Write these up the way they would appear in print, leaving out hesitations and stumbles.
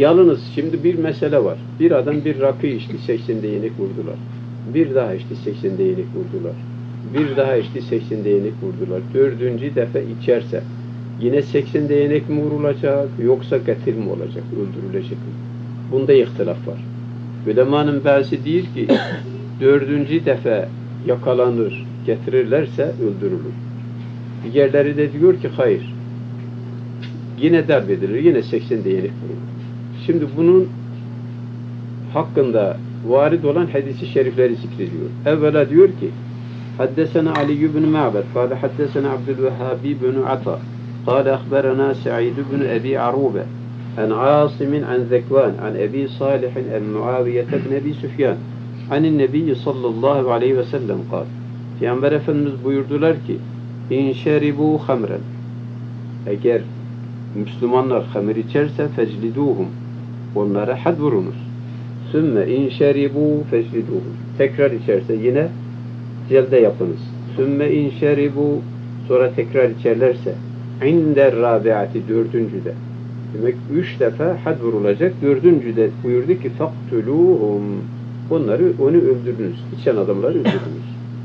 Yalnız şimdi bir mesele var. Bir adam bir rakı içti, 80 değnek vurdular. Bir daha içti, 80 değnek vurdular. Bir daha içti, 80 değnek vurdular. Dördüncü defa içerse yine 80 değnek mi vurulacak, yoksa katil mi olacak, öldürülecek mi? Bunda ihtilaf var. Ulemanın bazısı diyor ki, dördüncü defa yakalanır, getirirlerse öldürülür. Diğerleri de diyor ki, hayır. Yine darp edilir, yine 80 değnek vurulur. Şimdi bunun hakkında varid olan hadisi şerifleri zikrediyor. Evvela diyor ki, Haddesena Ali ibn Ma'bad, kâle haddesena Abdülvehhabi ibn Ata, kâle akhberana Sa'id ibn Ebi Arube, an Asimin an Zekvan, an Ebi Salihin an Muaviye ibn Ebi Süfyan, anin Nebi sallallahu aleyhi ve sellem kâle. Peygamber Efendimiz buyurdular ki, İn şeribu hamren, eğer Müslümanlar hamir içerse fecliduhum, onlara had vurunuz. Sümme in şeribu fecliduhum, tekrar içerse yine celde yapınız. Sümme in şeribu, sonra tekrar içerlerse inde rabiati, dördüncüde. Demek 3 defa had vurulacak. Dördüncüde buyurdu ki faktuluhum, onu öldürünüz. İçen adamları öldürünüz.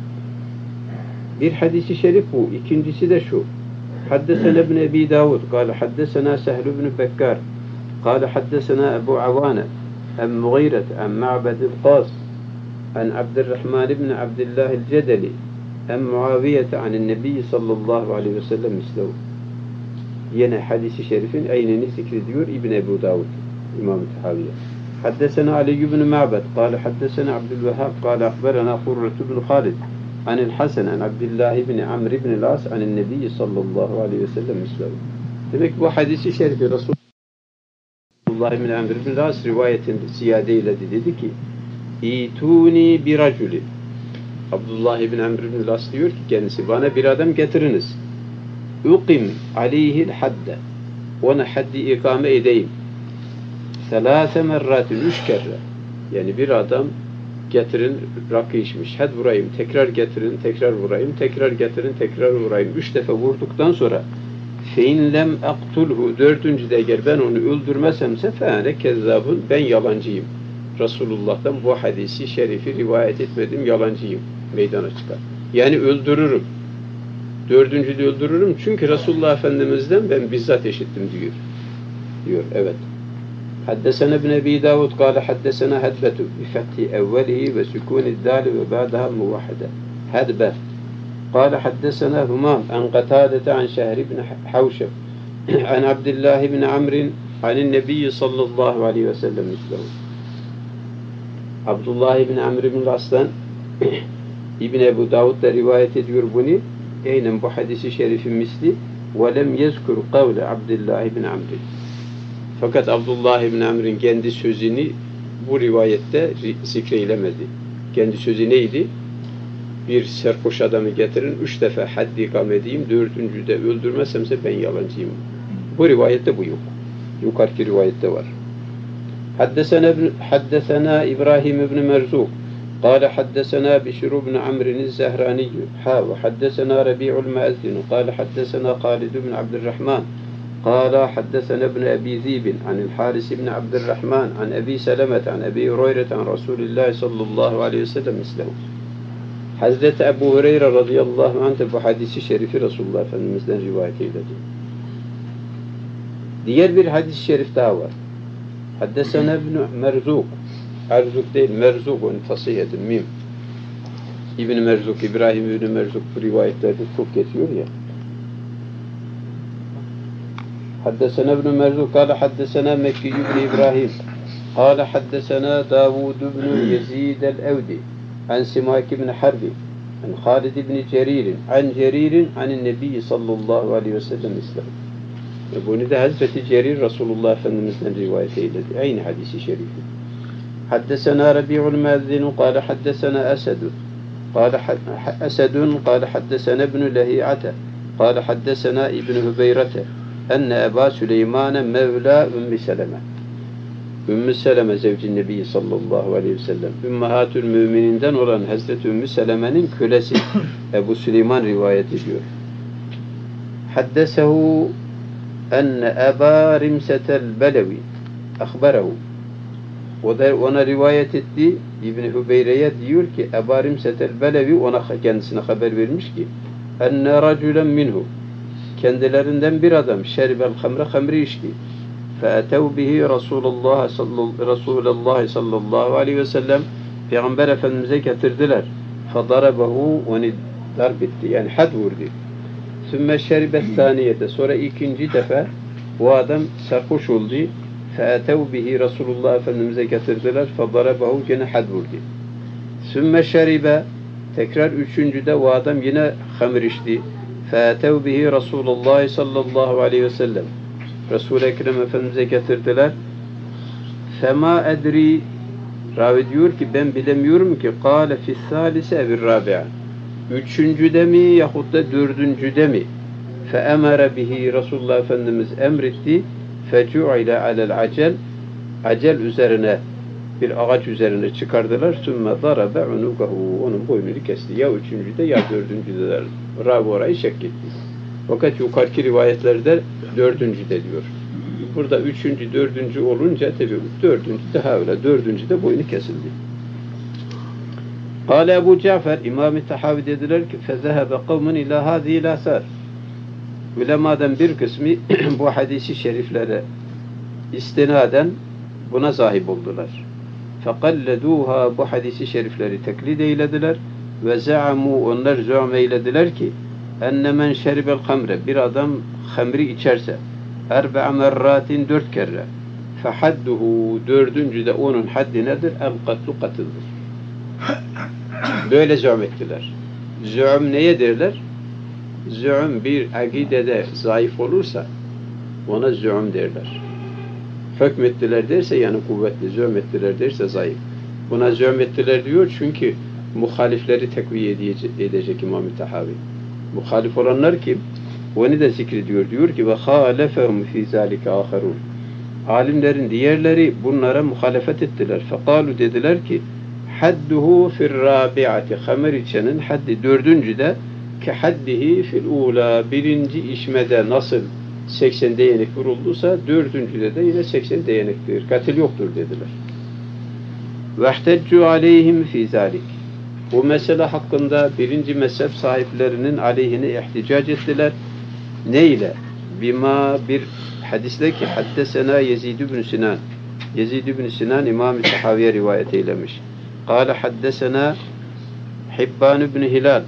Bir hadisi şerif bu. İkincisi de şu. حدثنا ابن أبي داود قال حدثنا سهل بن بكار قال حدثنا أبو عوانة عن مغيرة عن معبد القاس عن عبد الرحمن بن عبد الله الجدلي عن معاوية عن النبي صلى الله عليه وسلم مثله. Yine hadisi şerifin aynını zikrediyor İbn Ebu Davud İmam Tahaviye. حدثنا علي بن معبد قال حدثنا عبد الوهاب قال أخبرنا قرة بن خالد عن الحسن عن عبد الله بن عمرو بن العاص عن النبي صلى الله عليه وسلم مثله. Demek bu hadisi şerifi Resulullah bin Amr bin As rivayetinde ziyadeyle dedi ki İtuni bir raculi. Abdullah bin Amr bin As diyor ki kendisi, bana bir adam getiriniz. Uqim aleyhil hadde. Ona haddi ikame edeyim. Selâse merratin, 3 kere. Yani bir adam getirin, rakı içmiş. Had vurayım, tekrar getirin, tekrar vurayım, tekrar getirin, tekrar vurayım. 3 defa vurduktan sonra fein lem aktulhu, dördüncüde eğer ben onu öldürmesemse feane kezzabun, ben yalancıyım. Resulullah'tan bu hadisi şerifi rivayet etmedim, yalancıyım. Meydana çıkar. Yani öldürürüm. Dördüncüde öldürürüm. Çünkü Resulullah Efendimiz'den ben bizzat işittim diyor. Evet. حدثنا ابن أبي داود قال حدثنا هدبة بفتح أوله وسكون الدال وبعدها الموحدة هدبة قال حدثنا همام عن قتادة عن شهر بن حوشب عن عبد الله بن عمرو عن النبي صلى الله عليه وسلم مثله. Abdullah ibn Amr ibn Aslan İbn Ebu Davud da rivayet ediyor bunu. Aynen bu hadisi şerifin misli. وَلَمْ يَذْكُرْ قَوْلَ Abdullah ibn Amr. Fakat Abdullah ibn Amr'in kendi sözünü bu rivayette zikreylemedi. Kendi sözü neydi? Bir serhoş adamı getirin, 3 defa haddi ikame edeyim, 4.'de öldürmezsemse ben yalancıyım. Bu rivayette bu yok. Yukarıki rivayette var. Haddesena İbrahim ibn Merzuk قال حدثنا بشر بن عمرو الزهراني وحدثنا ربيع المؤذن قال حدثنا خالد بن عبد الرحمن قال حدثنا ابن أبي ذئب عن الحارث بن عبد الرحمن عن أبي سلمة عن أبي هريرة عن رسول الله صلى الله عليه وسلم مثله. Hazreti Ebu Hureyre radıyallahu anh de bu hadisi şerifi Resulullah Efendimiz'den rivayet eyledi. Diğer bir hadis-i şerif daha var. Haddesena ibn Merzuk. Erzuk değil, Merzuk, onu tasih edin, mim. İbn Merzuk, İbrahim İbn Merzuk bu rivayetlerde çok geçiyor ya. حدثنا ابن مرزوق قال حدثنا مكي بن إبراهيم قال حدثنا داود بن يزيد الأودي عن سماك بن حرب عن خالد بن جرير عن جرير عن النبي صلى الله عليه وسلم مثله. Bunu da Hazreti Cerir Resulullah Efendimiz'den rivayet eyledi. Aynı hadisi şerifi. حدثنا ربيع المؤذن قال حدثنا أسد قال حدثنا ابن لهيعة قال حدثنا ابن هبيرة أن أبا سليمان مولى أم سلمة. Ümmü Seleme zevci Nebi sallallahu aleyhi ve sellem. Ümmahatül mümininden olan Hazreti Ümmü Seleme'nin kölesi Ebu Süleyman rivayet ediyor. Haddesehu enne Eba Rimsetel Belevi akbarahu. O da ona rivayet etti. İbn Hubeyre'ye diyor ki Ebu Rimsetel Belevi ona kendisine haber vermiş ki enne raculen minhu, kendilerinden bir adam şeribel hamre, hamri içti. Fe'etev bihi Resulullah sallallahu aleyhi ve sellem, Peygamber Efendimiz'e getirdiler. Fedarabehu, onu darp etti, yani had vurdu. Sümme şeribet saniyete, sonra ikinci defa bu adam sarhoş oldu. Fe'etev bihi Resulullah Efendimiz'e getirdiler. Fedarabehu, gene had vurdu. Sümme şeribe, tekrar üçüncüde o adam yine hamir içti. Fe'etev bihi Resulullah sallallahu aleyhi ve sellem, Resul-i Ekrem Efendimiz'e getirdiler. Fema edri, ravi diyor ki ben bilemiyorum ki kâle fissâlise evir râbi'a, üçüncüde mi yahut da dördüncüde mi? Feemere bihi, Resulullah Efendimiz emretti. Fecu'ile alel acel, acel üzerine, bir ağaç üzerine çıkardılar. Sümme darabe unukahu, onun boynunu kesti. Ya üçüncüde ya dördüncüde. Ravi orayı şek etti. Fakat yukarıki rivayetlerde dördüncüde diyor. Burada üçüncü, dördüncü olunca tabi dördüncü daha öyle. Dördüncüde boynu kesildi. Kâle Ebu Cafer, İmam-ı Tahavi dediler ki fezehebe kavmun ilâ hâzî lâsâr. Ulemadan bir kısmı bu hadisi şeriflere istinaden buna sahip oldular. Fekalledûhâ, bu hadisi şerifleri teklid eylediler ve ze'amû, onlar zûm eylediler ki enne men şeribel hamre, bir adam hamri içerse erbe'a merratin, 4 kere, fehadduhu, dördüncüde onun haddi nedir? El katlu, katıldır. Böyle zûm ettiler. Zûm neye derler? Zûm bir akidede zayıf olursa ona zûm derler. Hükmettiler derse yani kuvvetli, zûm ettiler derse zayıf. Buna zûm ettiler diyor çünkü muhalifleri tekviye edecek İmam-ı Tahavi. Muhalif olanlar kim? Onu da zikrediyor. Diyor ki ve halefehum fî zâlike âherûn. Alimlerin diğerleri bunlara muhalefet ettiler. Fekalu, dediler ki hadduhu fir râbi'ati, hamer içenin haddi dördüncüde ki haddihi fil ûlâ, birinci içmede nasıl 80 değnek vurulduysa dördüncüde de yine 80 değnektir. Katil yoktur dediler. Vehteccu aleyhim fî zâlik. Bu mesele hakkında birinci mezhep sahiplerinin aleyhine ihticac ettiler. Ne ile? Bima, bir hadisle ki haddesena Yezid ibn Sinan. Yezid ibn Sinan İmam-ı Tahaviye rivayet eylemiş. Kâle haddesena Hibban ibn Hilal.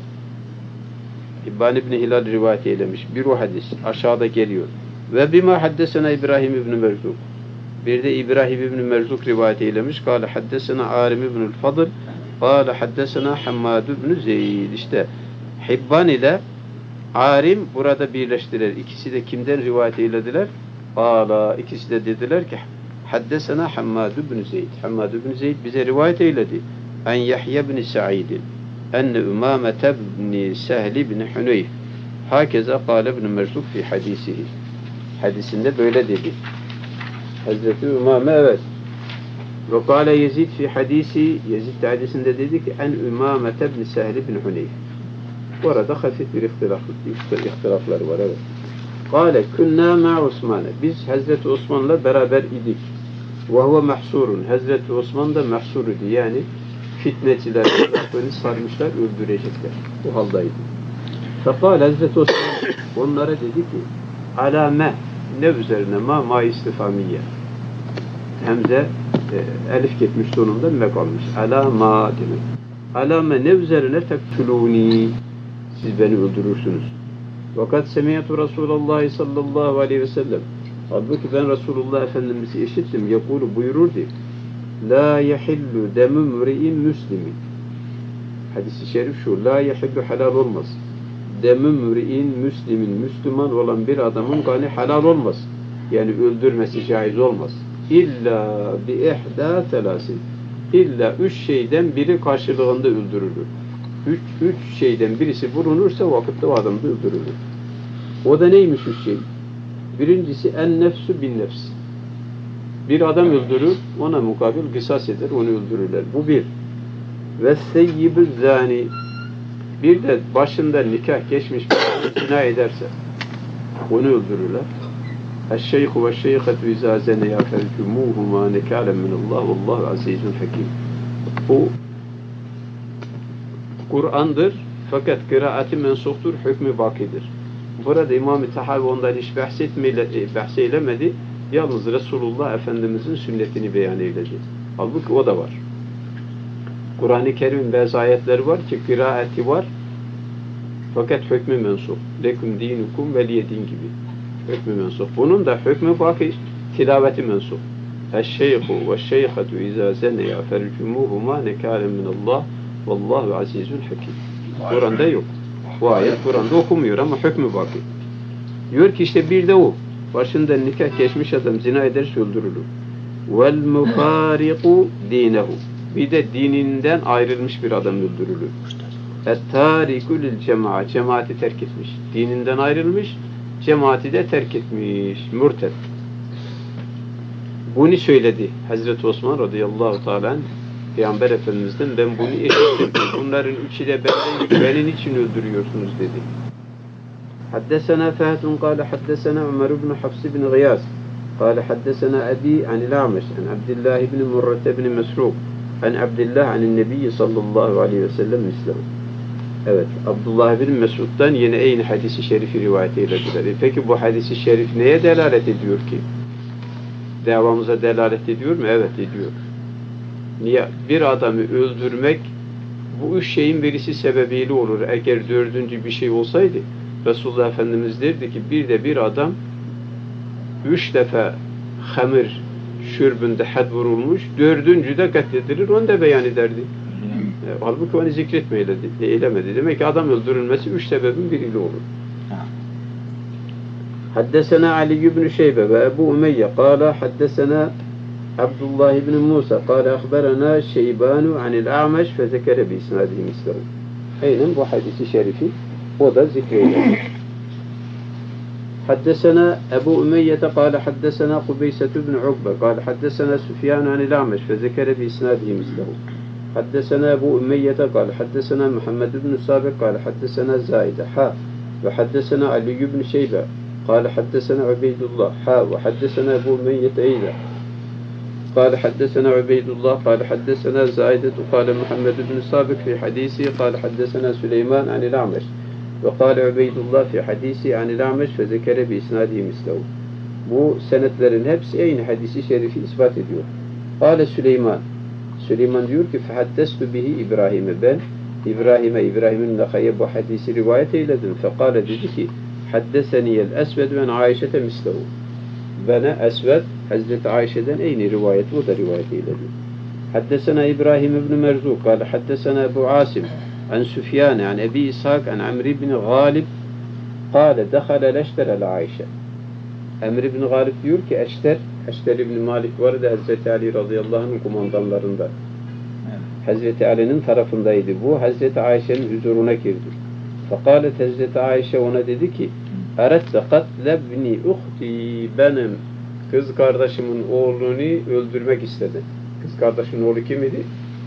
Hibban ibn Hilal rivayet eylemiş. Bir o hadis aşağıda geliyor. Ve bima haddesena İbrahim ibn Merzuk. Bir de İbrahim ibn Merzuk rivayet eylemiş. Kâle haddesena Arim ibn Fadl. Kâle haddesena Hammad ibn Zeyd. İşte Hibban ile Arim burada birleştiler. İkisi de kimden rivayet eylediler? Kâle, ikisi de dediler ki haddesena Hammad ibn Zeyd. Hammad ibn Zeyd bize rivayet eyledi. En Yahya ibn Sa'id. Enne Ümâmete ibn Sehl ibn Huneyf. Hakeza kâle ibn Merzuk fi hadisihi. Hadisinde böyle dedi. Hazreti Ümâme, evet. Ve kâle Yezid fi hadisi, Yezid hadisinde dedi ki en Ümâmete ibn Sehl ibn Huneyf. Orada hafif bir ihtilaflar var, evet. Kâle künnâ ma Osman'e. Biz Hazreti Osman'la beraber idik. Ve huve mahsurun. Hazreti Osman da mahsur idi. Yani fitneciler beni sarmışlar, öldürecekler. Bu haldaydı. Fekâle Hazreti Osman onlara dedi ki alâme, ne üzerine? Ma istifamiye. Hemze elif gitmiş sonunda mek olmuş. Alâma demek. Alâme, ne üzerine? Tektulûni, siz beni öldürürsünüz. Fakat semiyatu Resulullah sallallahu aleyhi ve sellem, halbuki ben Resulullah Efendimiz'i işittim. Yakulu, buyururdu. La yehillu demu mri'in müslimin. Hadis-i şerif şu. La yehillu, halal olmaz. Demu mri'in müslimin, Müslüman olan bir adamın kanı halal olmaz. Yani öldürmesi caiz olmaz. İlla bi ihda telasin. İlla 3 şeyden biri karşılığında öldürülür. Üç şeyden birisi bulunursa vakitte o adam da öldürülür. O da neymiş 3 şey? Birincisi en nefsu bin nefs. Bir adam öldürür, ona mukabil kısas eder, onu öldürürler. Bu bir. Ve seyyibü zani. Bir de başında nikah geçmiş bir zina ederse onu öldürürler. Eşşeyhu ve şeyhetu izâ zeneyâ fercumûhumâ nekâlen minallâh vallâhu azîzun hakim. Bu Kur'an'dır fakat kıraati mensuktur, hükmü bakidir. Burada İmam-ı Tahavi ondan hiç bahseylemedi. Yalnız Resulullah Efendimizin sünnetini beyan eyledi. Halbuki o da var. Kur'an-ı Kerim'in bazı ayetleri var ki kıraati var fakat hükmü mensuk. Lekum dinukum veliye din gibi. Hükmü mensuk. Bunun da hükmü baki, tilaveti mensuk. Eşşeyhu ve şeyhetu izâ zeneyâ fercumûhumâ nekâlen minallâh vallâhu azîzun hakim. Kur'an'da yok. Bu ayet Kur'an'da okumuyor ama hükmü baki. Diyor ki işte bir de o. Başında nikah geçmiş adam zina ederse öldürülür. Vel mufariqu dinehu. Bir de dininden ayrılmış bir adam öldürülür. Et-târiku lil cema'a. Cemaati terk etmiş. Dininden ayrılmış, cemaati de terk etmiş. Mürted. Bunu söyledi Hazreti Osman radıyallahu teâlâ anh, Peygamber Efendimiz'den ben bunu işittim. Bunların üçü de benim için öldürüyorsunuz dedi. Haddesena Fehd قال حدثنا عمر بن حفص بن غياث قال حدثنا أبي عن الأعمش عن عبد الله بن مرة بن مسروق عن عبد الله عن النبي صلى الله عليه وسلم مثله. Evet, Abdullah bin Mesud'dan yine aynı hadisi şerifi rivayet eylediler. Peki bu hadisi şerif neye delalet ediyor ki? Davamıza delalet ediyor mu? Evet, ediyor. Niye? Bir adamı öldürmek bu üç şeyin birisi sebebiyle olur. Eğer dördüncü bir şey olsaydı Resulullah Efendimiz derdi ki bir adam 3 defa hamir şürbünde had vurulmuş, dördüncü de katledilir, onu da beyan ederdi. Halbuki onu eylemedi. Demek ki adam öldürülmesi 3 sebebin biriyle olur. Haddesena Ali ibn Şeybe ve Ebu Umeyye kâle haddesena Abdullah ibn Musa kâle ahberena Şeybanu anil A'meş fe zekere bi isnadihi mislehu. Aynen bu hadisi şerifi o da zikreyler. حدثنا أبو أمية قال حدثنا قبيسة بن عقبة قال حدثنا سفيان عن الأعمش فذكر بإسناده مثله. حدثنا أبو أمية قال حدثنا محمد بن سابق قال حدثنا زائدة وحدثنا علي بن شيبة قال حدثنا عبيد الله وحدثنا أبو أمية أيضا قال حدثنا عبيد الله قال حدثنا زائدة قال محمد بن سابق في حديثه قال حدثنا سليمان عن الأعمش وقال عبيد الله في حديثه عن الأعمش فذكر بإسناده مثله. Bu senetlerin hepsi aynı hadisi şerifi ispat ediyor. قال Süleyman diyor ki فَحَدَّسْتُ bihi İbrahim'e ben İbrahim'in nakaya bu hadisi rivayet eyledim. فَقَالَ dedi ki حَدَّسَنِيَ الْأَسْوَدُ وَنْ عَيْشَةَ مِسْلَهُ. Bana Esved Hazreti Ayşe'den aynı rivayet o da rivayet eyledi. حدثنا إبراهيم بن مرزوق قال حدثنا أبو عاصم عن سفيان عن أبي إسحاق عن عمرو بن غالب قال دخل الأشتر على عائشة. Emr ibn Galip diyor ki Eşter ibn Malik vardı Hazreti Ali radıyallahu anh'ın kumandanlarından. Hazreti Ali'nin tarafındaydı bu. Hazreti Ayşe'nin huzuruna girdi. Fekalet Hazreti Ayşe ona dedi ki Eredde katle bni uhti benim kız kardeşimin oğlunu öldürmek istedi. Kız kardeşinin oğlu kim idi?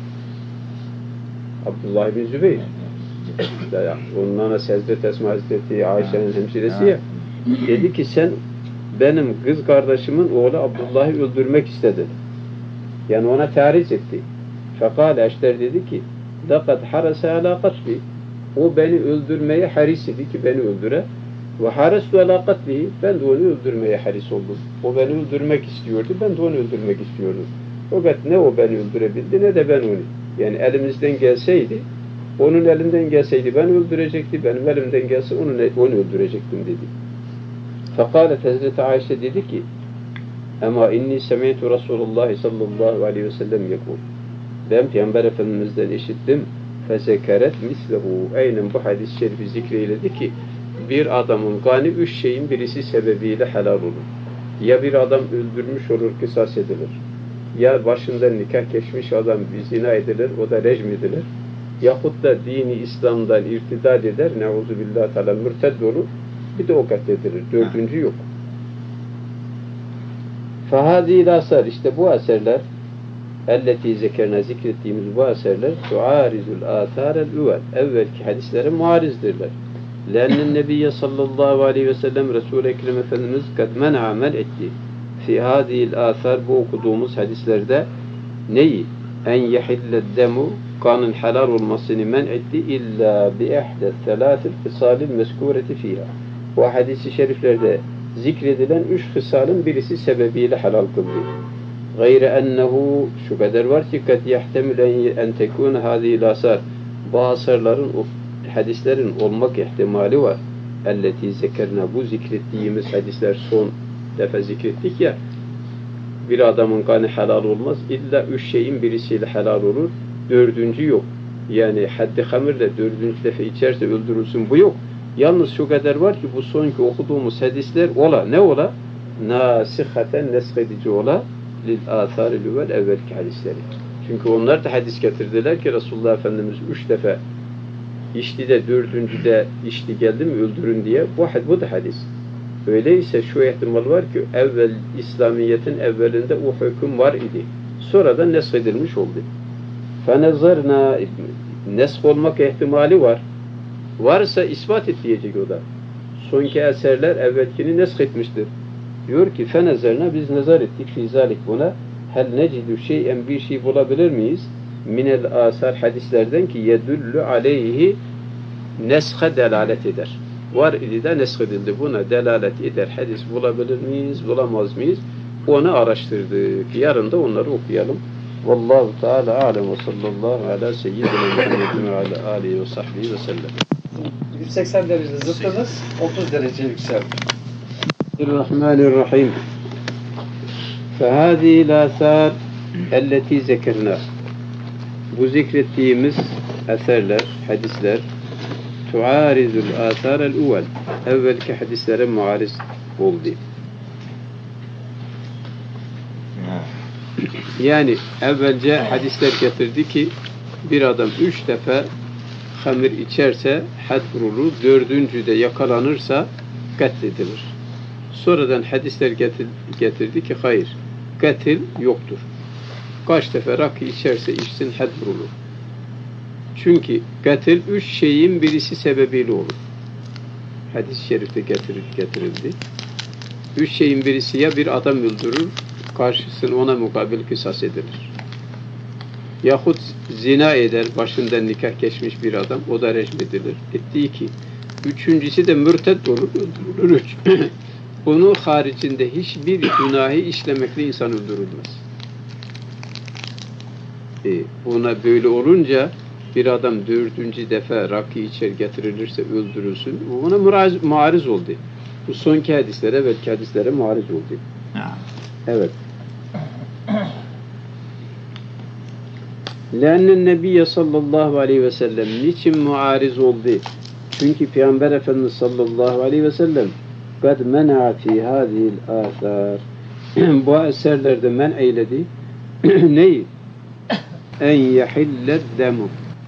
Abdullah bin Zübeyir. Onun anası Hazreti Esma Hazreti Ayşe'nin hemşiresi ya. Dedi ki sen benim kız kardeşimin oğlu Abdullah'ı öldürmek istedi. Yani ona tahriş etti. Fakat Eşter dedi ki لَقَدْ حَرَسَ عَلَى قَتْلِ. O beni öldürmeye haris idi ki beni öldüre. Ve harastu ala katlihi. Ben de onu öldürmeye haris oldum. O beni öldürmek istiyordu. Ben de onu öldürmek istiyordum. Fakat ne o beni öldürebildi ne de ben onu. Yani elimizden gelseydi, onun elinden gelseydi ben öldürecekti. Benim elimden gelse onu öldürecektim dedi. Fekalet Hazreti Ayşe dedi ki ama inni semi'tu Resulullah sallallahu aleyhi ve sellem yekul. Ben Peygamber Efendimiz'den işittim. Fezekeret mislehu. Aynen bu hadis-i şerifi zikreyledi ki bir adamın kanı 3 şeyin birisi sebebiyle helal olur. Ya bir adam öldürmüş olur, kısas edilir. Ya başından nikah geçmiş adam zina edilir, o da rejm edilir. Yahut da dini İslam'dan irtidad eder, neuzubillahi teala mürted olur, bir de o katledilir. Dördüncü yok. Fahadîl asar, işte bu eserler, elleti zekerine zikrettiğimiz bu eserler, tuarizul âthârel üvel, evvelki hadislere muarizdirler. Lenne Nebiye sallallahu aleyhi ve sellem Resul-i Ekrem Efendimiz kad men amel etti. Fi hadihil asar, bu okuduğumuz hadislerde neyi? En yehilled demu, kanın helal olmasını men etti illa bi ehde selâtil hısalil meskûreti fiha. Bu hadis-i şeriflerde zikredilen 3 hısalın birisi sebebiyle helal kıldı. Gayre ennehu, şu kadar var ki kad yehtemil en tekûne hadihil asar. Bu asarların, hadislerin olmak ihtimali var. Elleti zekerna, bu zikrettiğimiz hadisler son defa zikrettik ya, bir adamın kanı helal olmaz. İlla 3 şeyin birisiyle helal olur. 4. yok. Yani haddi hamirle 4. defa içerse öldürülsün, bu yok. Yalnız şu kadar var ki bu sonki okuduğumuz hadisler ola. Ne ola? Nasihaten neshedici ola lil asar-ı lüvel evvelki hadisleri. Çünkü onlar da hadis getirdiler ki Resulullah Efendimiz 3 defa içti de 4. de içti geldi mi öldürün diye. Bu da hadis. Öyleyse şu ihtimal var ki evvel İslamiyet'in evvelinde o hüküm var idi. Sonradan nesk edilmiş oldu. Fenezarna, nesk olmak ihtimali var. Varsa ispat et diyecek o da. Sonki eserler evvelkini nesk etmiştir. Diyor ki fenezarna, biz nazar ettik fizalik buna. Hel necidü şeyen, bir şey bulabilir miyiz? Minel asar, hadislerden ki yedüllü aleyhi neskhe delalet eder. Var idi de nesk edildi. Buna delalet eder. Hadis bulabilir miyiz, bulamaz mıyız? Onu araştırdık. Yarın da onları okuyalım. Vallahu Teala alem ve sallallahu ala seyyidina Muhammedin ve ala alihi ve sahbihi ve sellem. 180 derece zıttınız, 30 derece yükseldi. Bismillahirrahmanirrahim. فَهَذِهِ الْآثَارِ اَلَّتِي ذَكَرْنَا. Bu zikrettiğimiz eserler, hadisler tuarizul asarel evvel, evvelki hadislere muariz oldu. Yani evvelce hadisler getirdi ki bir adam 3 defa hamir içerse had vurulur, 4. de yakalanırsa katledilir. Sonradan hadisler getirdi ki hayır, katil yoktur. Kaç defa rakı içerse içsin had vurulur. Çünkü katil 3 şeyin birisi sebebiyle olur. Hadis-i şerifte getirildi. 3 şeyin birisi, ya bir adam öldürür, karşısına ona mukabil kısas edilir. Yahut zina eder, başından nikah geçmiş bir adam, o da rejim edilir. Ettiği ki. 3.'si de mürted olur, öldürülür. Bunun haricinde hiçbir günahı işlemekle insan öldürülmez. Buna böyle olunca bir adam 4. defa rakı içer getirilirse öldürülsün. Buna muariz oldu. Bu sonki hadislere, belki hadislere muariz oldu. Evet. Lenne Nebiye sallallahu aleyhi ve sellem, niçin muariz oldu? Çünkü Peygamber Efendimiz sallallahu aleyhi ve sellem kad men'a fi hadihil asar, bu eserlerde men eyledi. Neyi? En yehilled demu,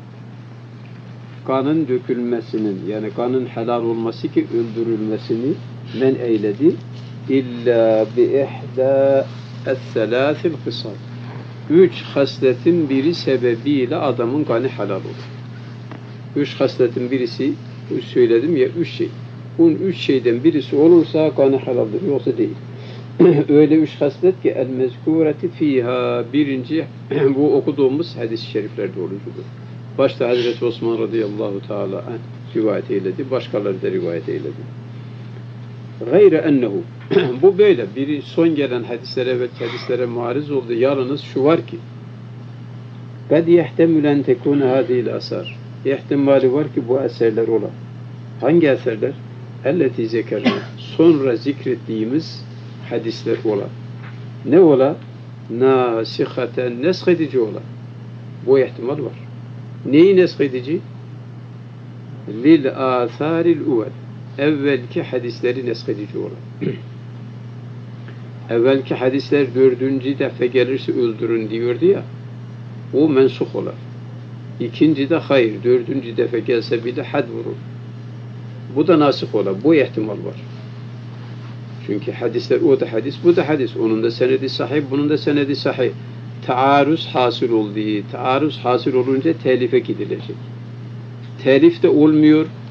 kanın dökülmesinin, yani kanın helal olması ki öldürülmesini men eyledi. İlla bi ihda es-selâsil hısal, 3 hasletin biri sebebiyle adamın kanı helal olur. 3 hasletin birisi, söyledim ya, 3 şey. Bunun 3 şeyden birisi olursa kanı helaldir, yoksa değil. Öyle 3 haslet ki el-mezkûreti fîhâ, birinci bu okuduğumuz hadis-i şeriflerde olucudur. Başta Hazreti Osman radıyallahu teala anh rivayet eyledi, başkaları da rivayet eyledi. Gayre ennehu, bu böyle. Biri son gelen hadislere ve hadislere muariz oldu. Yalnız şu var ki kad yehtemülen tekûne hâdihil asar, ihtimali var ki bu eserler ola. Hangi eserler? Elleti zekerna, sonra zikrettiğimiz hadisler ola. Ne ola? Nâsihaten, neshedici ola. Bu ihtimal var. Neyi neshedici? Lil âthâril evvel, evvelki hadisleri neshedici ola. Evvelki hadisler 4. defa gelirse öldürün diyordu ya, o mensuh ola. 2. de hayır, 4. defa gelse bile had vurur. Bu da nasih ola. Bu ihtimal var. Çünkü hadisler, o da hadis, bu da hadis. Onun da senedi sahih, bunun da senedi sahih. Taarruz hasıl olduğu, taarruz hasıl olunca telife gidilecek. Telif de olmuyor,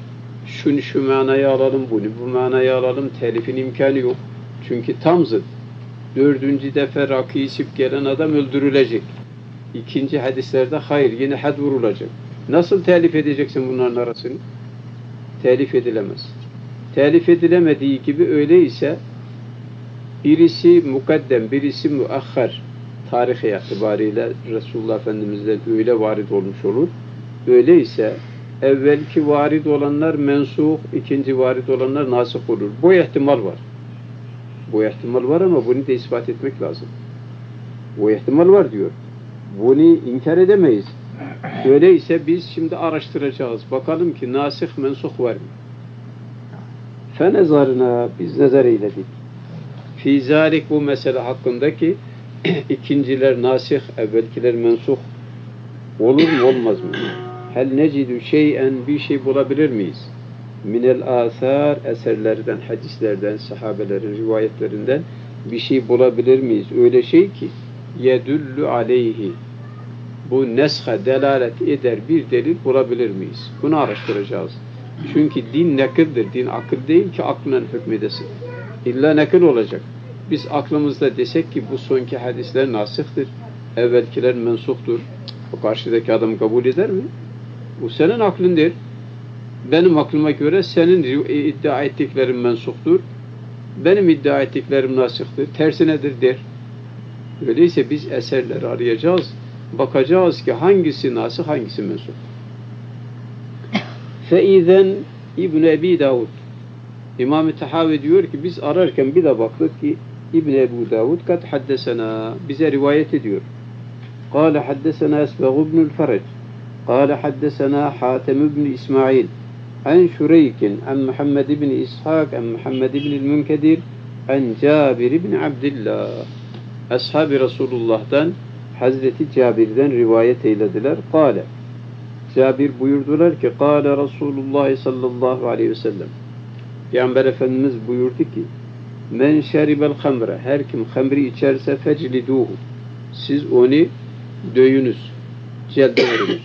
şunu şu manaya alalım, bunu bu manaya alalım, telifin imkanı yok. Çünkü tam zıt. 4. defa rakı içip gelen adam öldürülecek. 2. hadislerde hayır, yine had vurulacak. Nasıl telif edeceksin bunların arasını? Telif edilemez. Telif edilemediği gibi öyleyse birisi mukaddem, birisi müahhar tarihi itibariyle Resulullah Efendimiz'den öyle varid olmuş olur. Öyleyse evvelki varid olanlar mensuh, ikinci varid olanlar nasih olur. Bu ihtimal var. Bu ihtimal var ama bunu da ispat etmek lazım. Bu ihtimal var diyor. Bunu inkar edemeyiz. Öyleyse biz şimdi araştıracağız. Bakalım ki nasih mensuh var mı? Fenezarına biz nazar eyledik. Fî zâlik bu mesele hakkındaki ikinciler nasih, evvelkiler mensuh olur mu olmaz mı? Hel necidü şeyen bir şey bulabilir miyiz? Minel âthâr eserlerden, hadislerden, sahabelerin rivayetlerinden bir şey bulabilir miyiz? Öyle şey ki yedullu aleyhi bu nesha delalet eder bir delil bulabilir miyiz? Bunu araştıracağız. Çünkü din nakildir. Din akıl değil ki aklına hükmedesin. İlla nakil olacak. Biz aklımızda desek ki bu sonki hadisler nasihtir, evvelkiler mensuhtur. O karşıdaki adam kabul eder mi? Bu senin aklındır. Benim aklıma göre senin iddia ettiklerin mensuhtur. Benim iddia ettiklerim nasihtir. Tersinedir der. Öyleyse biz eserleri arayacağız. Bakacağız ki hangisi nasih, hangisi mensuh. Fe'izen İbn Ebi Davud İmam-ı Tahavi diyor ki biz ararken bir de baktık ki İbn Ebu Davud kad haddesena bize rivayet ediyor. Kâle haddesena Esbeğ ibnül Ferec kâle haddesena Hatem ibn İsmail an Şureykin an Muhammed ibn İshak an Muhammed ibn Münkedir an Cabir ibn Abdillah Ashab-ı Resulullah'tan Hazreti Cabir'den rivayet eylediler. Kâle Cabir buyurdular ki Kâle Resulullah sallallahu aleyhi ve sellem Peygamber Efendimiz buyurdu ki men şeribel hamre her kim hamri içerse fecliduhu siz onu döyünüz celde vurunuz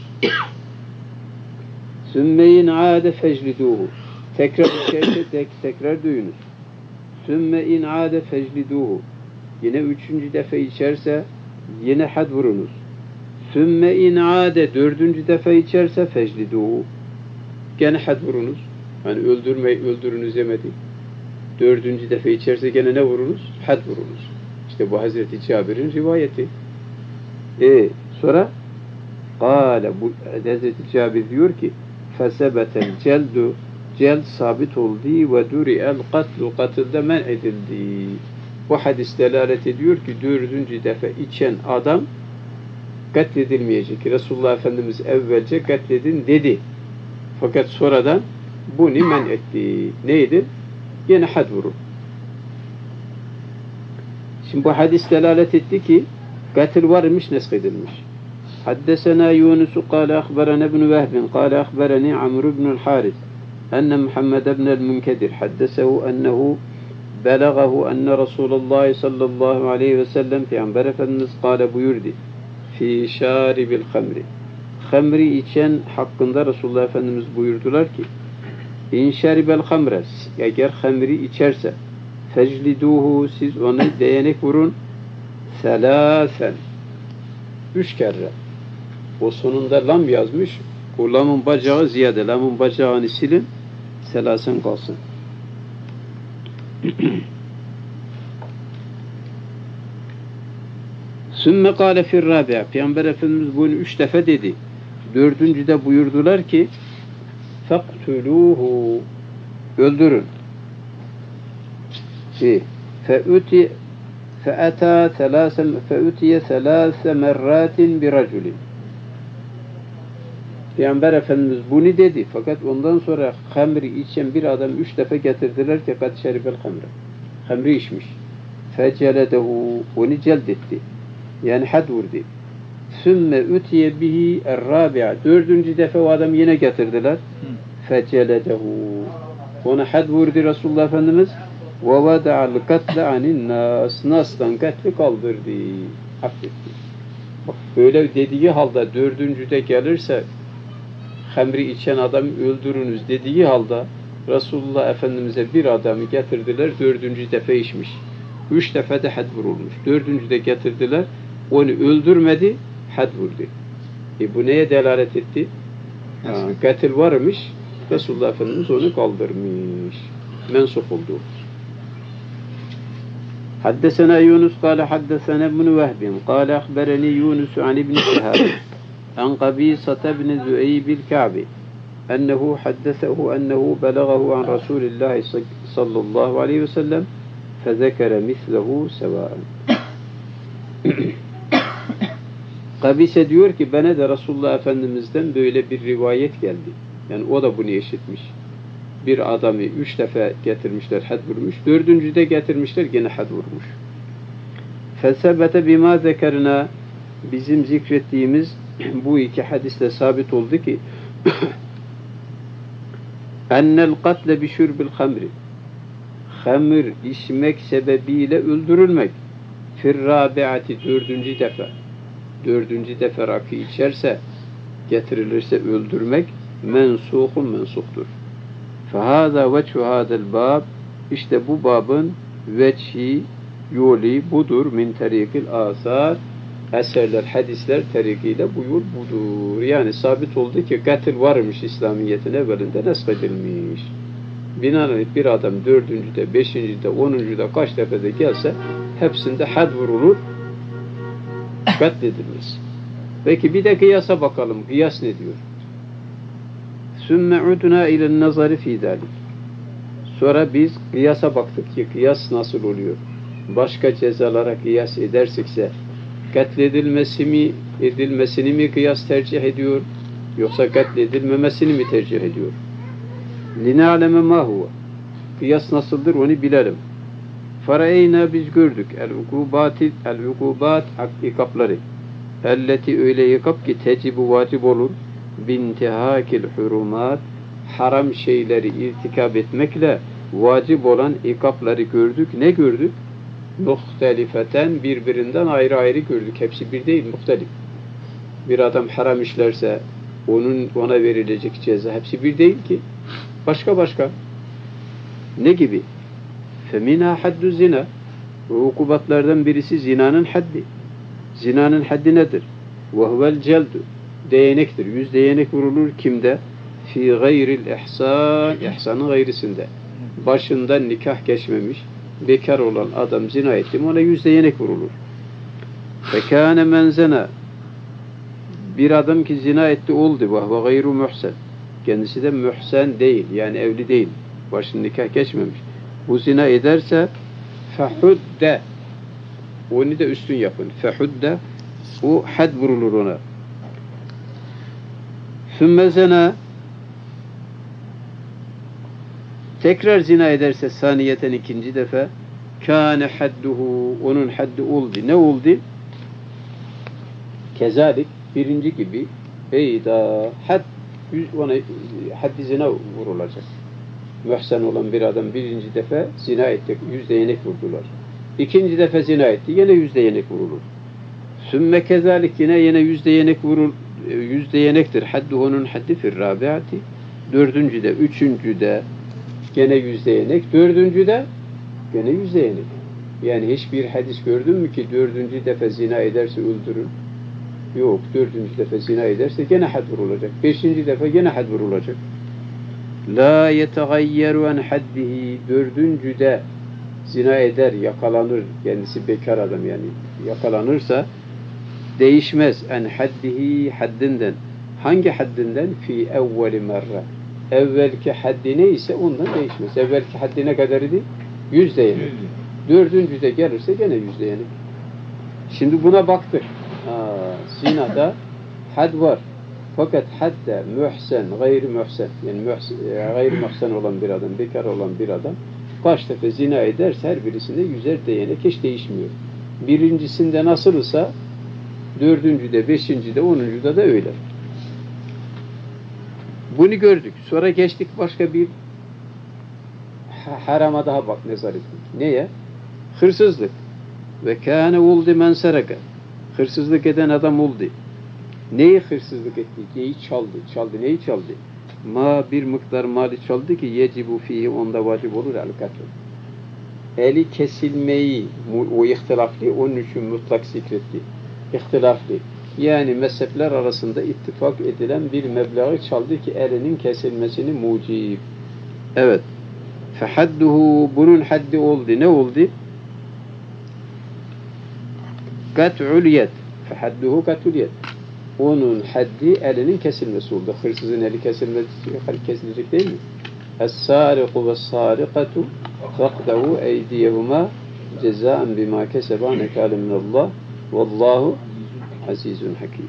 sümmeyin ade fecliduhu tekrar içerse tekrar döyünüz sümmeyin ade fecliduhu yine 3. defa içerse yine had vurunuz sümmeyin ade 4. defa içerse fecliduhu gene had vurunuz. Yani öldürünüz demedik. 4. defa içerse gene ne vurunuz? Had vurunuz. İşte bu Hazreti Cabir'in rivayeti. Sonra Kâle bu Hazreti Cabir diyor ki fesebetel celdu celd sabit oldu ve duri'el katlu katılda men edildi. Bu hadis delalet ediyor ki 4. defa içen adam katledilmeyecek. Resulullah Efendimiz evvelce katledin dedi. Fakat sonradan bunu men etti. Neydi? Yine had vurur. Şimdi bu hadis delalet etti ki katil varmış, nesk edilmiş. Haddesena Yunusu kâle ahberene ibn Vehbin kâle ahbereni Amr ibnul Haris enne Muhammed ibnel Münkedir haddesehu ennehu belagahu enne Resulullah sallallahu aleyhi ve sellem Peygamber Efendimiz kâle buyurdu fi şaribil hamri hamri içen hakkında Resulullah Efendimiz buyurdular ki İn şeribel hamre eğer hamri içerse fecliduhu siz ona değnek vurun selâsen 3 kere o sonunda lam yazmış o lamın bacağı ziyade lamın bacağını silin selâsen kalsın sümme kâle firrâbi'a Peygamber Efendimiz bunu 3 defa dedi 4. de buyurdular ki فَقْتُلُوهُ öldürün. فَأَتَى فَأُتِيَ ثَلَاثَ مَرَّاتٍ بِرَجُلٍ Peygamber Efendimiz bunu dedi. Fakat ondan sonra hamri içen bir adam 3 defa getirdiler ki قَدْ شَرِبَ الْخَمْرَ hamri içmiş. فَجَلَدَهُ onu celdetti. Yani had vurdu. ثُمَّ اُتِيَ بِهِ الرَّابِعَ 4. defa o adam yine getirdiler. فَجَلَدَهُ ona had vurdu Resulullah Efendimiz وَوَدَعَ الْقَتْلَ عَنِ النَّاسِ Nas'tan katli kaldırdı. Affetti. Bak böyle dediği halde 4. de gelirse hamri içen adamı öldürünüz dediği halde Resulullah Efendimiz'e bir adamı getirdiler, 4. defa içmiş. 3 defa da had vurulmuş. 4. de getirdiler, onu öldürmedi, had vurdu. Bu neye delalet etti? Katil varmış, Resulullah Efendimiz onu kaldırmış. Mensup oldu. Haddesena Yunus kâle haddesena ibn Vehbin kâle ahbereni Yunus an ibn Şihab an Qabîsata ibn Züeybil Ka'bi ennehu haddesehu ennehu belagahu an Resulillahi sallallahu aleyhi ve sellem fezekere mislehu sevâen. Kabise diyor ki bana da Resulullah Efendimiz'den böyle bir rivayet geldi. Yani o da bunu işitmiş. Bir adamı 3 defa getirmişler, had vurmuş. 4. de getirmişler, gene had vurmuş. Felsebete bima zekerina, bizim zikrettiğimiz bu iki hadisle sabit oldu ki ennel katle bi şurbil hamri, hamr içmek sebebiyle öldürülmek, firrabiati 4. defa, 4. defa rakı içerse, getirilirse öldürmek mensuhun mensuktur. Fehâzâ veçhu hâzel bâb, işte bu babın veçhi, yolu budur, min terikil asar, eserler, hadisler terikiyle bu yol budur. Yani sabit oldu ki katil varmış İslamiyet'in evvelinde nesk edilmiş. Binaenaleyh bir adam 4. de, 5. de, 10. de kaç defede gelse hepsinde had vurulur, katledilmez. Peki bir de kıyasa bakalım. Kıyas ne diyor? Sümme udna ilen nazari fî dâlik. Sonra biz kıyasa baktık ki kıyas nasıl oluyor? Başka cezalara kıyas edersekse katledilmesini mi kıyas tercih ediyor? Yoksa katledilmemesini mi tercih ediyor? Lina'leme ma huve. Kıyas nasıldır onu bilelim. Fareyna biz gördük. El-vukubat ikapları. Elleti öyle ikap ki tecibu vacip olur. Bintihakil hurumat, haram şeyleri irtikab etmekle vacip olan ikapları gördük. Ne gördük? Muhtelifeten, birbirinden ayrı ayrı gördük. Hepsi bir değil, muhtelif. Bir adam haram işlerse ona verilecek ceza hepsi bir değil ki. Başka başka. Ne gibi? Femina haddu zina. Hukubatlardan birisi zinanın haddi. Zinanın haddi nedir? Ve huvel celdu. Değnektir. 100 değnek vurulur kimde? Fi gayril ihsan. İhsanın gayrısında. Başından nikah geçmemiş, bekar olan adam zina etti mi ona 100 değnek vurulur. Fekâne men zina. Bir adam ki zina etti oldu. Ve gayru muhsen. Kendisi de muhsen değil. Yani evli değil. Başından nikah geçmemiş. Bu zina ederse fehudde. Onu da üstün yapın. Fehudde. O had vurulur ona. Sümme zina. Tekrar zina ederse saniyeten 2. defa kâne hadduhu, onun haddi oldu. Ne oldu? Kezalik 1. gibi eyda had ona haddi zina vurulacak. Mühsen olan bir adam 1. defa zina etti. 100 değnek vurdular. 2. defa zina etti. Yine 100 değnek vurulur. Sümme kezalik yine 100 değnek vurul. 100 değnektir. Hadduhunun haddi firrabiati. 4. de 3. de gene 100 değnek. 4. de gene 100 değnek. Yani hiçbir hadis gördün mü ki 4. defa zina ederse öldürür? Yok. 4. defa zina ederse gene had vurulacak. 5. defa gene had vurulacak. La yetegayyeru en haddihi. 4. de zina eder, yakalanır. Kendisi bekar adam yani. Yakalanırsa değişmez. En haddihi, haddinden. Hangi haddinden? Fi evveli merre. Evvelki haddi neyse ondan değişmez. Evvelki haddi ne kadar idi? 100 değnek. 4. de gelirse gene 100 değnek. Şimdi buna baktık. Zinada had var. Fakat hadde mühsen, gayri mühsen, yani gayri mühsen olan bir adam, bekar olan bir adam kaç defa zina ederse her birisinde 100'er değnek hiç değişmiyor. Birincisinde nasılsa 4. de, 5. de, 10. da öyle. Bunu gördük. Sonra geçtik başka bir harama daha bak nezar ettik. Neye? Hırsızlık. Ve kâne oldu men sereke. Hırsızlık eden adam oldu. Neyi hırsızlık etti? Neyi çaldı? Neyi çaldı? Bir miktar mali çaldı ki yecibu fihi onda vacip olur el-katl. Eli kesilmeyi o ihtilaflı onun için mutlak zikretti. İhtilaflı. Yani mezhepler arasında ittifak edilen bir meblağı çaldı ki elinin kesilmesini mucib. Evet. Fehadduhu bunun haddi oldu. Ne oldu? Kat'ul yed. Fehadduhu kat'ul yed. Onun haddi elinin kesilmesi oldu. Hırsızın eli kesilecek değil mi? Es-sariqu ve's-sariqatu faqdahu eydiyehuma cezaen bima keseba nekâle minallah vallahu azizun hakim.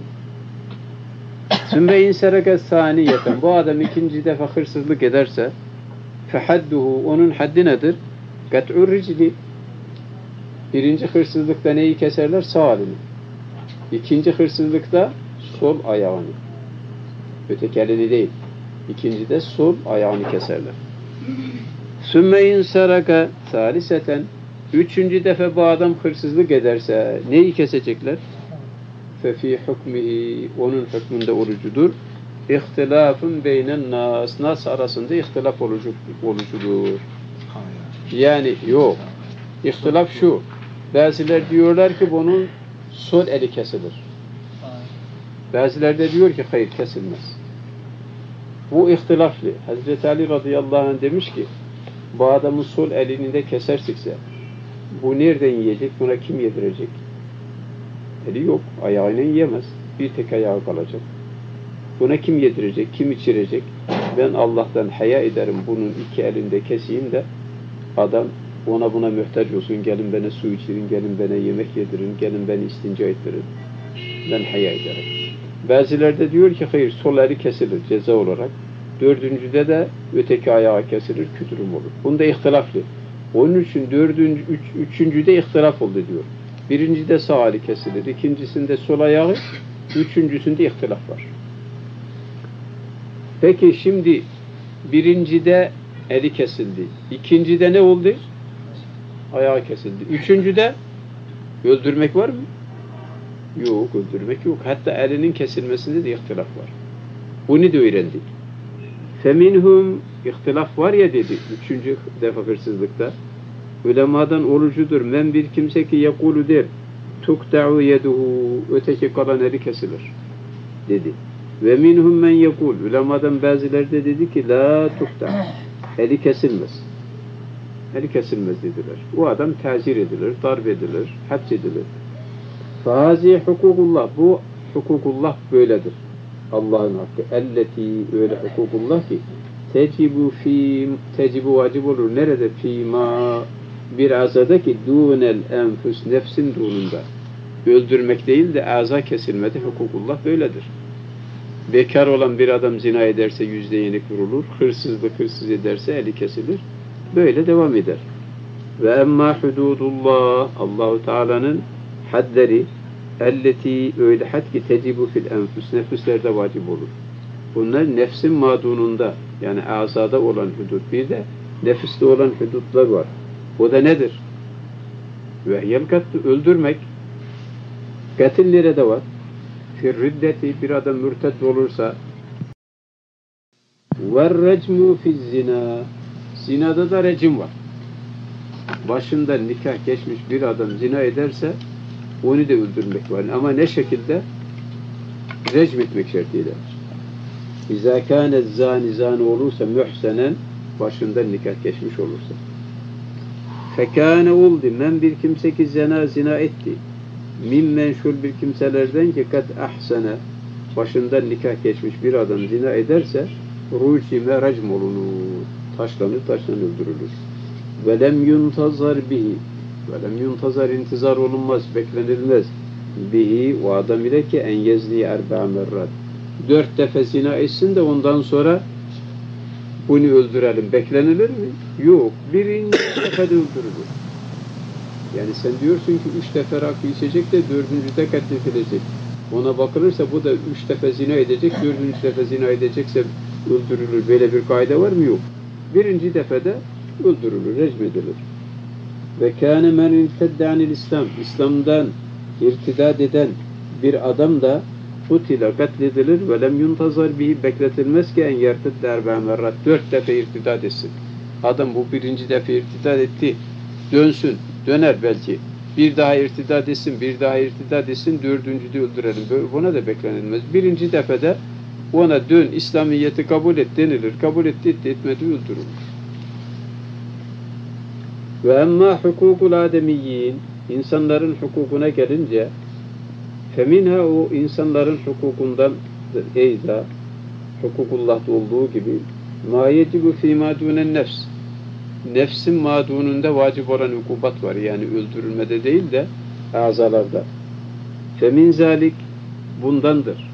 Sümme insereke saniyeten bu adam ikinci defa hırsızlık ederse fehadduhu onun haddi nedir? Kat'ur ricli. Birinci hırsızlıkta neyi keserler? Sağ elini. İkinci hırsızlıkta sol ayağını. Öteki elini değil. İkincide sol ayağını keserler. Sümme insaraka saliseten üçüncü defa bu adam hırsızlık ederse neyi kesecekler? Fefi hukmihi onun hükmünde orucudur. İhtilafın beynen nas arasında ihtilaf olucudur. Yani yok. İhtilaf şu. Bazılar diyorlar ki bunun sol eli kesilir. Bazıları da diyor ki hayır kesilmez. Bu ihtilaflı. Hazreti Ali radıyallahu anh demiş ki bu adamın sol elini de kesersikse bu nereden yiyecek? Buna kim yedirecek? Eli yok. Ayağıyla yiyemez. Bir tek ayağı kalacak. Buna kim yedirecek? Kim içirecek? Ben Allah'tan haya ederim bunun iki elinde keseyim de adam ona buna muhtaç olsun. Gelin bana su içirin, gelin bana yemek yedirin, gelin beni istinca ettirin. Ben haya ederim. Bazıları da diyor ki hayır sol eli kesilir ceza olarak. Dördüncüde de öteki ayağı kesilir, kütürüm olur. Bunda ihtilaflı. Onun için üçüncüde ihtilaf oldu diyor. Birincide sağ eli kesilir, ikincisinde sol ayağı, üçüncüsünde ihtilaf var. Peki şimdi birincide eli kesildi. İkincide ne oldu? Ayağı kesildi. Üçüncüde öldürmek var mı? Yok, öldürmek yok. Hatta elinin kesilmesinde de ihtilaf var. Bunu da öğrendik. Feminhum ihtilaf var ya dedi. Üçüncü defa hırsızlıkta. Ulemadan orucudur. Men bir kimse ki yekulu der. Tukta'u yeduhu. Öteki kalan eli kesilir. Dedi. Ve minhum men yekul. Ulemadan bazıları da dedi ki la tukta. Eli kesilmez. Eli kesilmez dediler. O adam tazir edilir, darp edilir, hapsedilir. Fazi hukukullah. Bu hukukullah böyledir. Allah'ın hakkı. Elleti öyle hukukullah ki tecibu vacip olur. Nerede? Fîmâ bir azada ki dûnel enfüs nefsin dûnunda. Öldürmek değil de aza kesilmedi. Hukukullah böyledir. Bekar olan bir adam zina ederse yüzde yenik vurulur. Hırsız ederse eli kesilir. Böyle devam eder. Ve emmâ hudûdullah Allahu Teala'nın hadleri elleti öyle had ki tecibu fil enfüs nefüslerde vacip olur. Bunlar nefsin madununda yani azada olan hudut. Bir de nefiste olan hudutlar var. O da nedir? Ve hiyel katl öldürmek. Katillere de var. Fir riddeti bir adam mürted olursa ve recmu fiz zina zinada da recim var. Başında nikah geçmiş bir adam zina ederse onu da öldürmek var. Ama ne şekilde? Recm etmek şartıyla. İzâ kâne zâni olursa mühsenen başında nikah geçmiş olursa. Fekâne oldu. Men bir kimse ki zina etti. Mimmen şul bir kimselerden ki kat ahsene başında nikah geçmiş bir adam zina ederse rucime recm olunur. Taşlanır öldürülür. Velem yuntazar bihi velem yuntazar intizar olunmaz, beklenilmez. Bihi o adam ile ki en yezni erba'a merrat. 4 defa zina etsin de ondan sonra bunu öldürelim. Beklenilir mi? Yok. Birinci defa öldürülür. Yani sen diyorsun ki 3 defa rakı içecek de 4. de katledilecek. Ona bakılırsa bu da 3 defa zina edecek, 4. defa zina edecekse öldürülür. Böyle bir kaide var mı? Yok. Birinci defede öldürülür, recm edilir. Ve kâne men irtedde anil İslam. İslam'dan irtidad eden bir adam da Kutile katledilir ve lem yuntazar bihi bekletilmez ki en yertid derbe merrat 4 defa irtidat etsin. Adam bu birinci defa irtidat etti. Dönsün. Döner belki. Bir daha irtidat etsin, bir daha irtidat etsin, dördüncüde öldürelim. Buna da beklenilmez. Birinci defede ona dön, İslamiyet'i kabul et denilir. Kabul etti, etmedi, öldürülür. Ve emma hukukul ademiyyin, insanların hukukuna gelince, feminha o insanların hukukundan eyza, hukukullah'ta olduğu gibi, ma yecibu fîmâ dûnen nefs, nefsin madununda vacip olan hukubat var. Yani öldürülmede değil de azalarda. Femin zalik bundandır.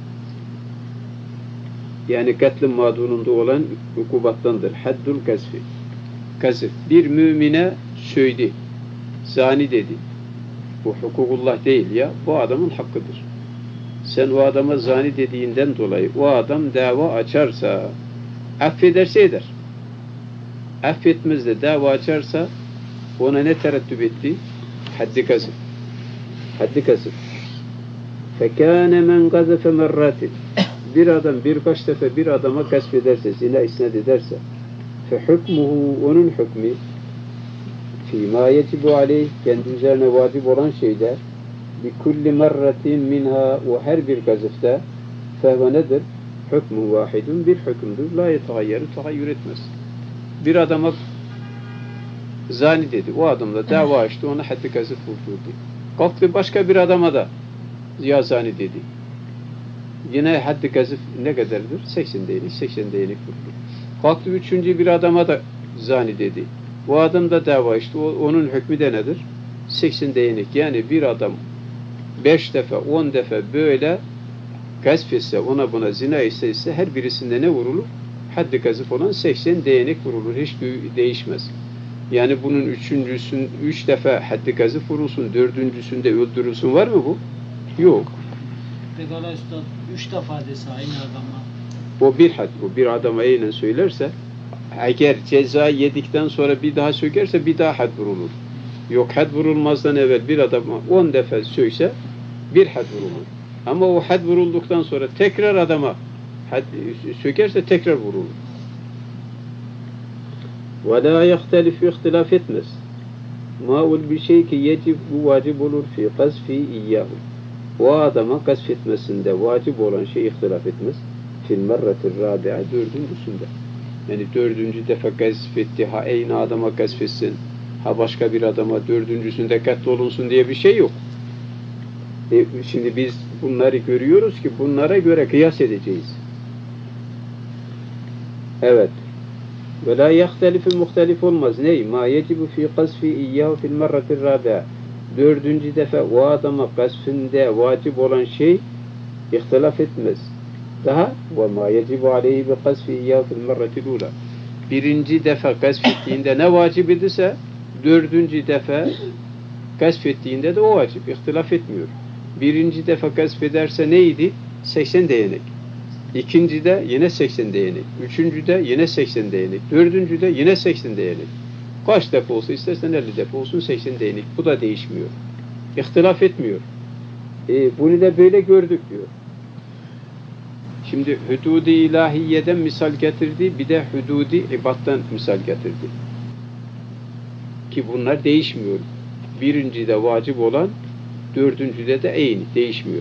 Yani katlin madununda olan hukubattandır. Haddul kasfi. Kasif. Bir mümine söyledi. Zani dedi. Bu hukukullah değil ya. Bu adamın hakkıdır. Sen o adama zani dediğinden dolayı o adam dava açarsa affederse eder. Affetmez de dava açarsa ona ne terettüp etti? Haddi kasif. Haddi kasif. Fekâne men gazefe merratin. Bir adam birkaç defa bir adama kasf ederse, zina isnat ederse fe hükmuhu onun hükmü fîmâ yecibu aleyh kendi üzerine vacip olan şeyde bi kulli merratin minha o her bir gazifte fehve nedir? Hükmü vahidun bir hükümdür. La yetegayyarı tegayyür etmez. Bir adama zani dedi. O adam da dava açtı. Ona haddi kasif vurdu. Kalktı başka bir adama da ya zani dedi. Yine haddi kasif ne kadardır? 80 değnek. 80 değnek vurdu. Kalktı üçüncü bir adama da zani dedi. O adam da dava açtı. Onun hükmü de nedir? 80 değnek. Yani bir adam 5 defa 10 defa böyle kasf etse ona buna zina ise her birisinde ne vurulur? Haddi kasif olan 80 değnek vurulur. Hiç değişmez. Yani bunun üçüncüsün 3 defa haddi kasif vurulsun, dördüncüsünde öldürülsün var mı bu? Yok. Pekala Üstad 3 defa dese aynı adama. O bir had. Bu bir adama aynen söylerse eğer ceza yedikten sonra bir daha sökerse bir daha had vurulur. Yok had vurulmazdan evvel bir adama 10 defa sökse bir had vurulur. Ama o had vurulduktan sonra tekrar adama sökerse tekrar vurulur. Ve la yahtelif ihtilaf etmez. Ma'ul bir şey ki yecib bu vacip olur fi kasfi iyyahu. O adama kasf etmesinde vacip olan şey ihtilaf etmez. Fil merretir rabi'a dördüncüsünde. Yani dördüncü defa kasf etti. Ha aynı adama kasf etsin. Ha başka bir adama dördüncüsünde katlolunsun diye bir şey yok. Şimdi biz bunları görüyoruz ki bunlara göre kıyas edeceğiz. Evet. Ve la yahtelifu muhtelif olmaz. Ney? Ma yecibu fi kasfi iyyahu fil merretir rabi'a. Dördüncü defa o adama kasfinde vacip olan şey ihtilaf etmez. Daha ve ma yecibu aleyhi bi kasfi iyyahu fil merretil ula. Birinci defa kasf ettiğinde ne vacip idiyse dördüncü defa kasf ettiğinde de o vacip. İhtilaf etmiyor. Birinci defa kasf ederse neydi? 80 değnek. İkincide yine 80 değnek. Üçüncüde yine 80 değnek. Dördüncüde yine 80 değnek. Kaç defa olsa istersen 50 defa olsun 80 değnek. Bu da değişmiyor. İhtilaf etmiyor. Bunu da böyle gördük diyor. Şimdi hudud-i ilahiyeden misal getirdi. Bir de hudud-i ibaddan misal getirdi. Ki bunlar değişmiyor. Birincide vacip olan dördüncüde de aynı. Değişmiyor.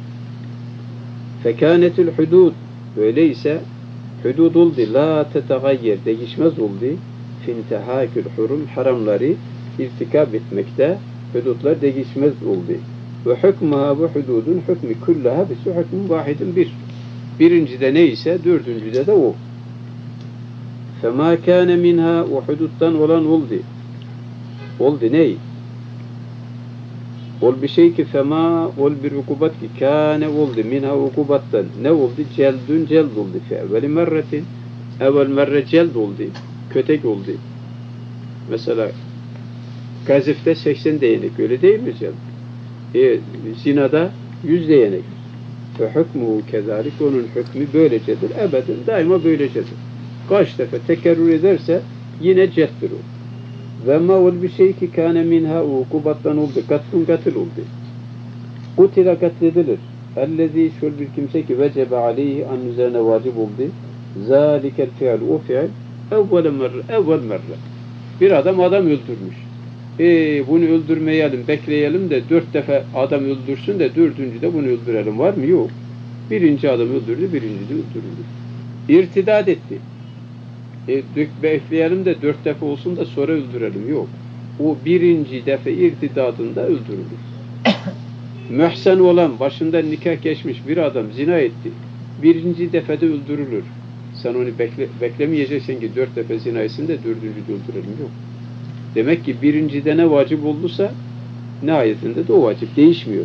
Fekânetul hudud öyleyse hudud oldu. La tetegayyer değişmez oldu. Fintehâkül hurum haramları irtikab etmekte hudutlar değişmez oldu. Ve hükmüha bu hududun hükmü kullaha bisu hükmün vahidin bir. Birincide neyse dördüncüde de o. Fema kâne minha o huduttan olan oldu. Oldu ney? Ol bir şey ki fema ol bir ukubat ki kâne oldu minha ukubattan. Ne oldu? Celdün celd oldu. Fe evveli merretin evvel merre celd oldu. Kötek oldu. Mesela gazifte 80 değnek. Öyle değil mi celd? Zinada 100 değnek. Ve hükmü kezalik onun hükmü böylecedir. Ebeden daima böylecedir. Kaç defa tekerrür ederse yine cehddir o. Ve ma ol bir şey ki kâne minha ukubattan oldu. Katlun katil oldu. Kutile katledilir. ellezî şöyle bir kimse ki vecebe aleyhi an üzerine vacip oldu. Zâlikel fi'l o fi'l evvel merre. Bir adam öldürmüş. Bunu öldürmeyelim, bekleyelim de 4 defa adam öldürsün de 4. bunu öldürelim. Var mı? Yok. Birinci adam öldürdü, birinci de öldürüldü. İrtidat etti. Bekleyelim de 4 defa olsun da sonra öldürelim. Yok. O birinci defa irtidadında öldürülür. Mühsen olan, başından nikah geçmiş bir adam zina etti. Birinci defede öldürülür. Sen onu beklemeyeceksin ki 4 defa zina etsin de 4. de öldürelim. Yok. Demek ki birincide ne vacip olduysa nihayetinde de o vacip değişmiyor.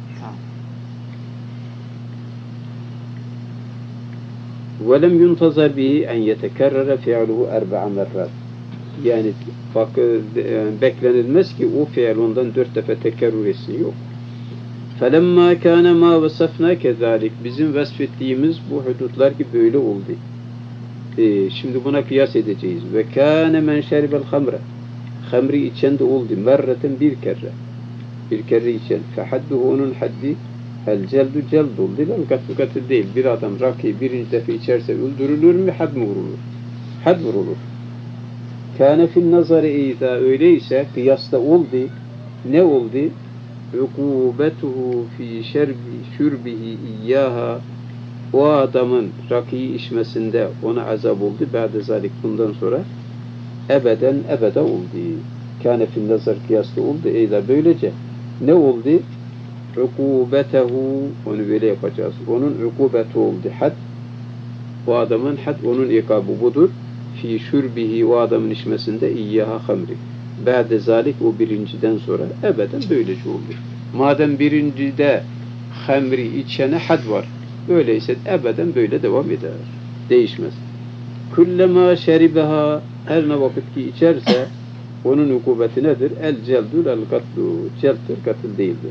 وَلَمْ يُنْتَظَرْ بِهِ اَنْ يَتَكَرَّرَ فِعْلُهُ 4 merrat. Yani beklenilmez ki o fiil ondan 4 defa tekerrür etsin. Yok. فَلَمَّا كَانَ مَا وَصَفْنَا كَذَٰلِكَ. Bizim vasfettiğimiz bu hudutlar ki böyle oldu. Şimdi buna kıyas edeceğiz. وَكَانَ مَنْ شَرِبَ الْخَمْرَ. Hamri içen de oldu. Merreten bir kere. Bir kere içen. فَحَدُّهُ onun haddi el-celdu celd oldu. Katil değil. Bir adam rakıyı birinci defa içerse öldürülür mü? Had mı vurulur? Had vurulur. Kâne fil nazarı eyda. Öyleyse kıyasta oldu. Ne oldu? Ukubetuhu fi şürbihi iyyaha. O adamın rakıyı içmesinde ona azap oldu. Ba'de zalik bundan sonra ebeden ebede oldu. Kâne fil nazar kıyasta oldu. Eyda böylece ne oldu? Ukubetehu onu böyle yapacağız. Onun ukubeti oldu. Had o adamın had onun ikabı budur. Fi şürbihi o adamın içmesinde iyyaha hamri. Ba'de zalik o birinciden sonra ebeden böylece oldu. Madem birincide hamri içene had var. Öyleyse ebeden böyle devam eder. Değişmez. Kullema şeribeha her ne vakit ki içerse onun ukubeti nedir? El celdül el katlu. Celttir, katil değildir.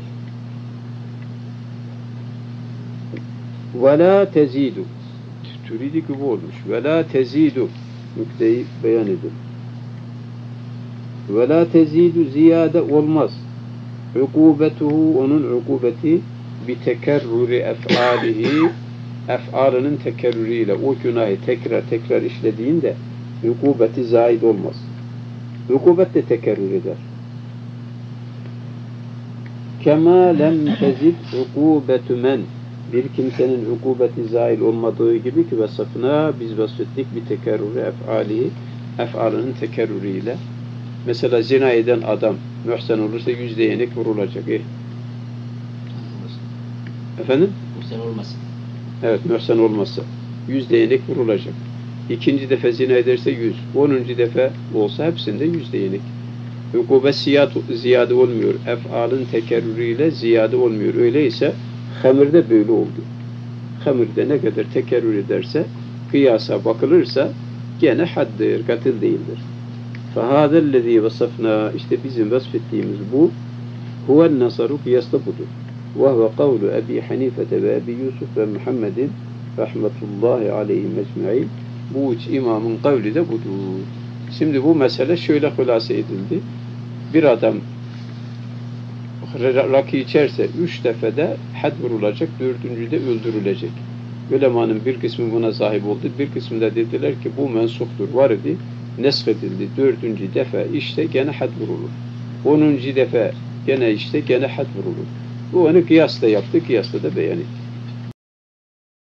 Ve la tezidu. Türidi gibi olmuş. Ve la tezidu. Nükteyi beyan edin. Ve la tezidu ziyade olmaz. Ukubetuhu onun ukubeti bi tekerruri ef'alihi ef'alının tekerrürüyle o günahı tekrar işlediğinde ukubeti zaid olmaz. Ukubet de tekerrür eder. Kema lem tezid ukubetu men bir kimsenin ukubeti zail olmadığı gibi ki vasıfına biz vasfettik bir tekerrürü ef'alihi ef'alının tekerrürüyle. Mesela zina eden adam mühsen olursa 100 değnek vurulacak. Efendim? Mühsen olmasın. Evet, mühsen olmazsa 100 değnek vurulacak. İkinci defa zina ederse 100. 10. defa olsa hepsinde 100 değnek. Ukubet ziyade olmuyor. Ef'alın tekerrürüyle ziyade olmuyor. Öyleyse hamirde böyle oldu. Hamirde ne kadar tekerrür ederse kıyasa bakılırsa gene haddir, katil değildir. فَهَذَا الَّذ۪ي وَصَفْنَا işte bizim vasfettiğimiz bu huvel nasaru kıyasla budur. وَهُوَ قَوْلُ Ebi Hanifete ve Ebi Yusuf ve Muhammedin rahmetullahi aleyhim ecmaîn. Bu üç imamın kavli de budur. Şimdi bu mesele şöyle hülasa edildi. Bir adam rakı içerse 3 defede had vurulacak, 4. de öldürülecek. Ulemanın bir kısmı buna sahip oldu. Bir kısmı da dediler ki bu mensuktur, var idi. Nesk edildi. 4. defa işte gene had vurulur. 10. defa gene işte gene had vurulur. Bu onu kıyasla yaptı. Kıyasla da beyan etti.